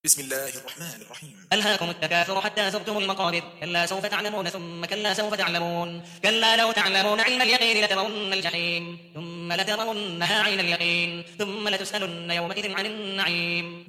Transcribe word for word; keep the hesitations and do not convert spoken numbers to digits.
بسم الله الرحمن الرحيم. ألهاكم التكاثر حتى زرتم المقابر كلا سوف تعلمون ثم كلا سوف تعلمون كلا لو تعلمون علم اليقين لترون الجحيم ثم لترونها عين اليقين ثم لتسألن يومئذ عن النعيم.